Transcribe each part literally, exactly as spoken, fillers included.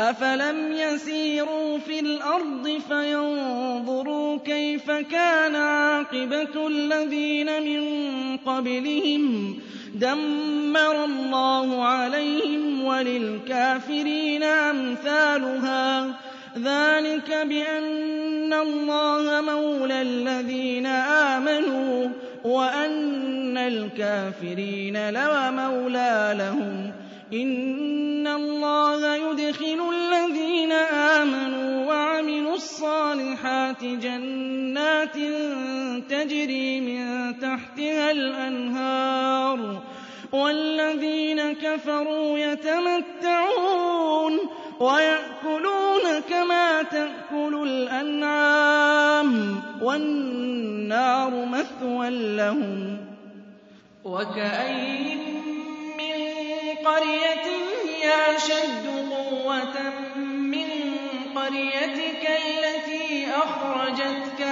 أَفَلَمْ يَسِيرُوا فِي الْأَرْضِ فَيَنظُرُوا كَيْفَ كَانَ عَاقِبَةُ الَّذِينَ مِن قَبْلِهِمْ دَمَّرَ اللَّهُ عَلَيْهِمْ وَلِلْكَافِرِينَ أَمْثَالُهَا ۚ ذَٰلِكَ بِأَنَّ اللَّهَ مَوْلَى الَّذِينَ آمَنُوا وَأَنَّ الْكَافِرِينَ لَا مَوْلَىٰ لَهُمْ. إِنَّ اللَّهَ يُدْخِلُ الَّذِينَ آمَنُوا وَعَمِلُوا الصَّالِحَاتِ جَنَّاتٍ تَجْرِي مِن تَحْتِهَا الْأَنْهَارُ ۖ وَالَّذِينَ كَفَرُوا يَتَمَتَّعُونَ وَيَأْكُلُونَ كَمَا تَأْكُلُ الْأَنْعَامُ وَالنَّارُ مَثْوًى لَّهُمْ. وَكَأَيِّن مِّن قَرْيَةٍ هِيَ أَشَدُّ قُوَّةً مِّن قَرْيَتِكَ الَّتِي أَخْرَجَتْكَ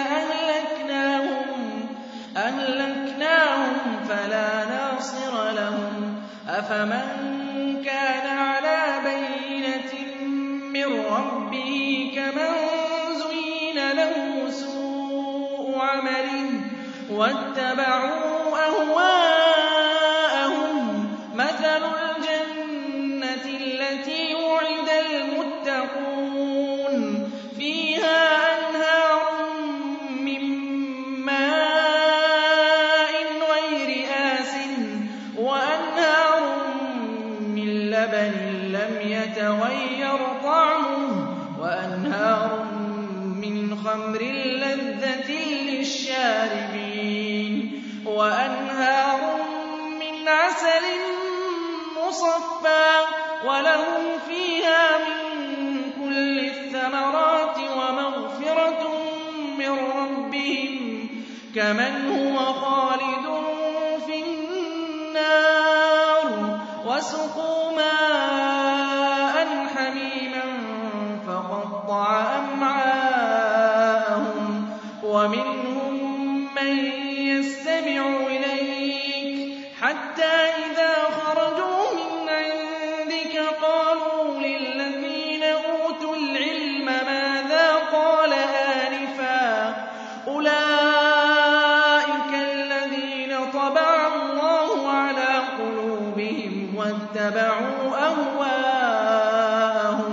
أَهْلَكْنَاهُمْ فَلَا نَاصِرَ لَهُمْ. أَفَمَن كَانَ عَلَىٰ بَيِّنَةٍ مِّن رَّبِّهِ كَمَن زُيِّنَ لَهُ سُوءُ عَمَلِهِ وَاتَّبَعُوا أَهْوَاءَهُم ۚ مَّثَلُ الْجَنَّةِ الَّتِي وُعِدَ الْمُتَّقُونَ فِيهَا أَنْهَارٌ مِّن مَّاءٍ غَيْرِ آسِنٍ وَأَنْهَارٌ مِّن لَّبَنٍ لَّمْ يَتَغَيَّرْ طَعْمُهُ وَأَنْهَارٌ مِّنْ خَمْرٍ لَّذَّةٍ لِّلشَّارِبِينَ وَأَنْهَارٌ مِّنْ عَسَلٍ مُّصَفًّى وَلَهُمْ فِيهَا مِن كُلِّ الثَّمَرَاتِ وَمَغْفِرَةٌ مِّن رَّبِّهِمْ كَمَنْ هُوَ خَالِدٌ فِي النَّارِ وَسُقُوا مَاءً حَمِيمًا فَقَطَّعَ أَمْعَاءَهُمْ. وَمِنْهُم مَّن يَسْتَمِعُ إِلَيْكَ حَتَّىٰ إِذَا خَرَجُوا مِنْ عِندِكَ قَالُوا لِلَّذِينَ أُوتُوا الْعِلْمَ مَاذَا قَالَ آنِفًا ۚ أُولَٰئِكَ الَّذِينَ طَبَعَ اللَّهُ عَلَىٰ قُلُوبِهِمْ وَاتَّبَعُوا أَهْوَاءَهُمْ.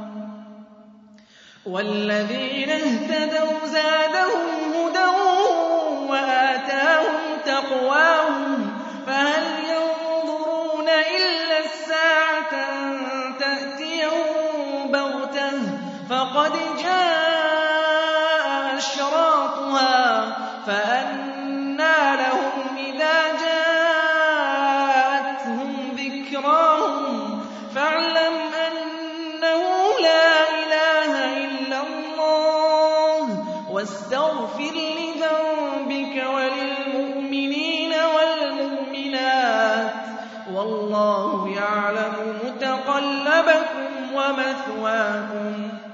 وَالَّذِينَ اهْتَدَوْا زَادَهُمْ هُدًى وَآتَاهُمْ تَقْوَاهُمْ. فَهَلْ يَنظُرُونَ إِلَّا السَّاعَةَ أَن تَأْتِيَهُم بَغْتَةً فَقَدْ جَاءَ أَشْرَاطُهَا فَأَنَّىٰ لَهُمْ إِذَا جَاءَتْهُمْ ذِكْرَاهُمْ. فَاعْلَمْ أَنَّهُ لَا إِلَٰهَ إِلَّا اللَّهُ وَاسْتَغْفِرْ لِذَنبِكَ وَلِلْمُؤْمِنِينَ وَالْمُؤْمِنَاتِ ۗ وَاللَّهُ يَعْلَمُ مُتَقَلَّبَكُمْ وَمَثْوَاكُمْ.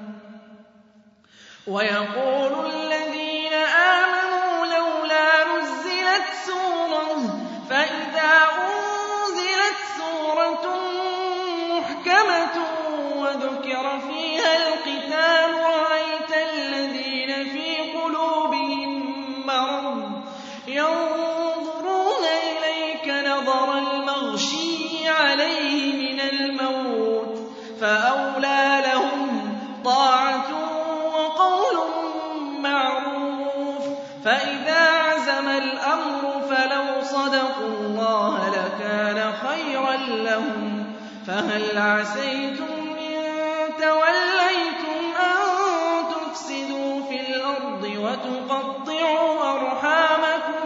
وَيَقُولُ الَّذِينَ آمَنُوا لَوْلَا نُزِّلَتْ سُورَةٌ ۖ فَإِذَا أُنزِلَتْ سُورَةٌ مُّحْكَمَةٌ وَذُكِرَ فِيهَا الْقِتَالُ رَأَيْتَ الَّذِينَ فِي قُلُوبِهِم مَّرَضٌ يَنظُرُونَ إِلَيْكَ نَظَرَ الْمَغْشِيِّ عَلَيْهِ مِنَ الْمَوْتِ ۖ فَأَوْلَىٰ لَهُمْ طَاعَةٌ وَقَوْلٌ مَّعْرُوفٌ. فَإِذَا عَزَمَ الْأَمْرُ فَلَوْ صَدَقُوا اللَّهَ لَكَانَ خَيْرًا لَّهُمْ. فَهَلْ عَسَيْتُمْ إِن تَوَلَّيْتُمْ أَن تُفْسِدُوا فِي الْأَرْضِ وَتُقَطِّعُوا أَرْحَامَكُمْ.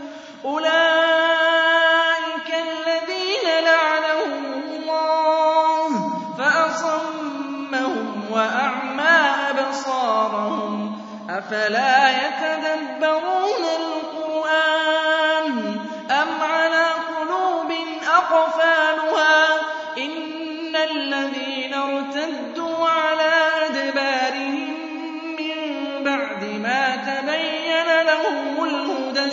أُولَٰئِكَ الَّذِينَ لَعَنَهُمُ اللَّهُ فَأَصَمَّهُمْ وَأَعْمَىٰ أَبْصَارَهُمْ. أَفَلَا يَتَدَبَّرُونَ الْقُرْآنَ أَمْ عَلَىٰ قُلُوبٍ أَقْفَالُهَا. إِنَّ الَّذِينَ ارْتَدُّوا عَلَىٰ أَدْبَارِهِم مِّن بَعْدِ مَا تَبَيَّنَ لَهُمُ الْهُدَى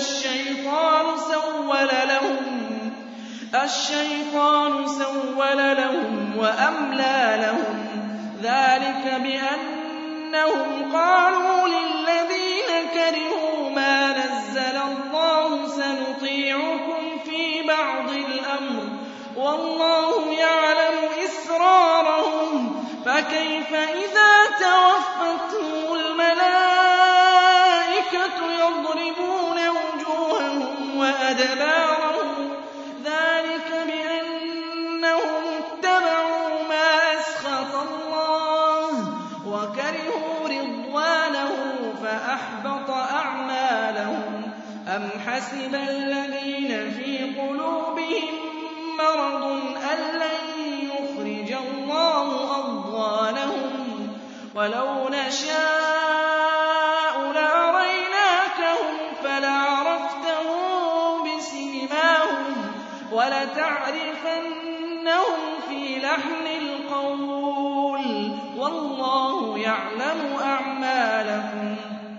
الشَّيْطَانُ سَوَّلَ لَهُمْ وَأَمْلَىٰ لَهُمْ. ذَٰلِكَ بِأَنَّهُمْ قَالُوا لِلَّذِينَ كَرِهُوا مَا نَزَّلَ اللَّهُ سَنُطِيعُكُمْ فِي بَعْضِ الْأَمْرِ وَاللَّهُ يَعْلَمُ إِسْرَارَهُمْ فَكَيْفَ إِذَا تَوَفَّتْهُمُ الْمَلَائِكَةُ يَضْرِبُونَ وُجُوهَهُمْ وَأَدْبَارَهُمْ ذَٰلِكَ بِأَنَّهُمُ اتَّبَعُوا مَا أَسْخَطَ اللَّهَ وَكَرِهُوا رِضْوَانَهُ فَأَحْبَطَ أَعْمَالَهُمْ أَمْ حَسِبَ الَّذِينَ فِي قُلُوبِهِم مَّرَضٌ أَن لَّن يُخْرِجَ اللَّهُ أَضْغَانَهُمْ وَلَوْ نَشَاءُ لَأَرَيْنَاكَهُمْ فَلَعَرَفْتَهُم بِسِيمَاهُمْ وَلَتَعْرِفَنَّهُمْ فِي لَحْنِ الْقَوْلِ ۚ وَاللَّهُ يَعْلَمُ أَعْمَالَكُمْ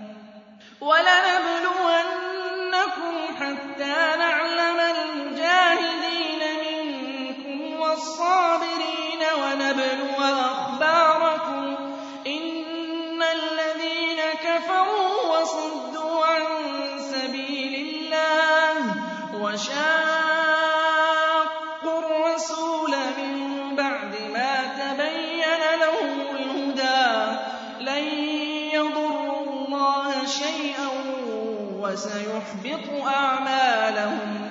وَلَنَبْلُوَنَّكُمْ حَتَّىٰ نَعْلَمَ الْمُجَاهِدِينَ مِنكُمْ وَالصَّابِرِينَ وَنَبْلُوَ أَخْبَارَكُمْ ۚ إِنَّ الَّذِينَ كَفَرُوا وَصُدُّوا عَن سَبِيلِ اللَّهِ وَشَاقُّوا الرَّسُولَ مِن بَعْدِ مَا تَبَيَّنَ لَهُمُ الْهُدَىٰ لَن يَضُرُّوا اللَّهَ شَيْئًا وَسَيُحْبِطُ أَعْمَالَهُمْ